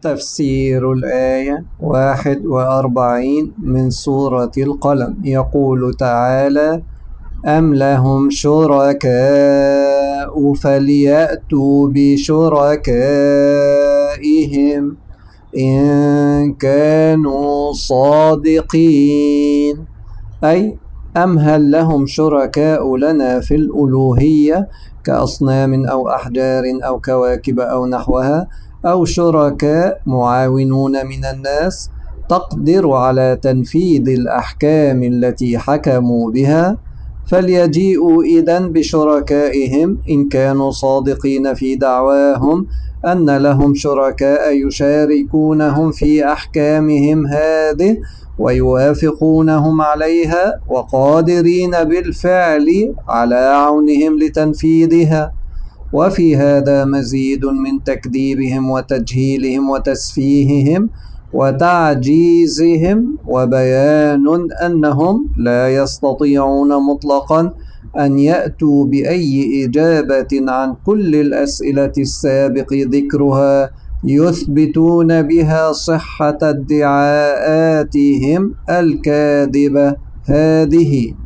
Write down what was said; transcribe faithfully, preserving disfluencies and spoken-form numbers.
تفسير الآية واحد وأربعين من سورة القلم. يقول تعالى: أم لهم شركاء فليأتوا بشركائهم إن كانوا صادقين. أي أم هل لهم شركاء لنا في الألوهية كأصنام أو أحجار أو كواكب أو نحوها، أو شركاء معاونون من الناس تقدر على تنفيذ الأحكام التي حكموا بها، فليجيئوا إذن بشركائهم إن كانوا صادقين في دعواهم أن لهم شركاء يشاركونهم في أحكامهم هذه ويوافقونهم عليها وقادرين بالفعل على عونهم لتنفيذها. وفي هذا مزيد من تكذيبهم وتجهيلهم وتسفيههم وتعجيزهم، وبيان أنهم لا يستطيعون مطلقا أن يأتوا بأي إجابة عن كل الأسئلة السابق ذكرها يثبتون بها صحة ادعاءاتهم الكاذبة هذه.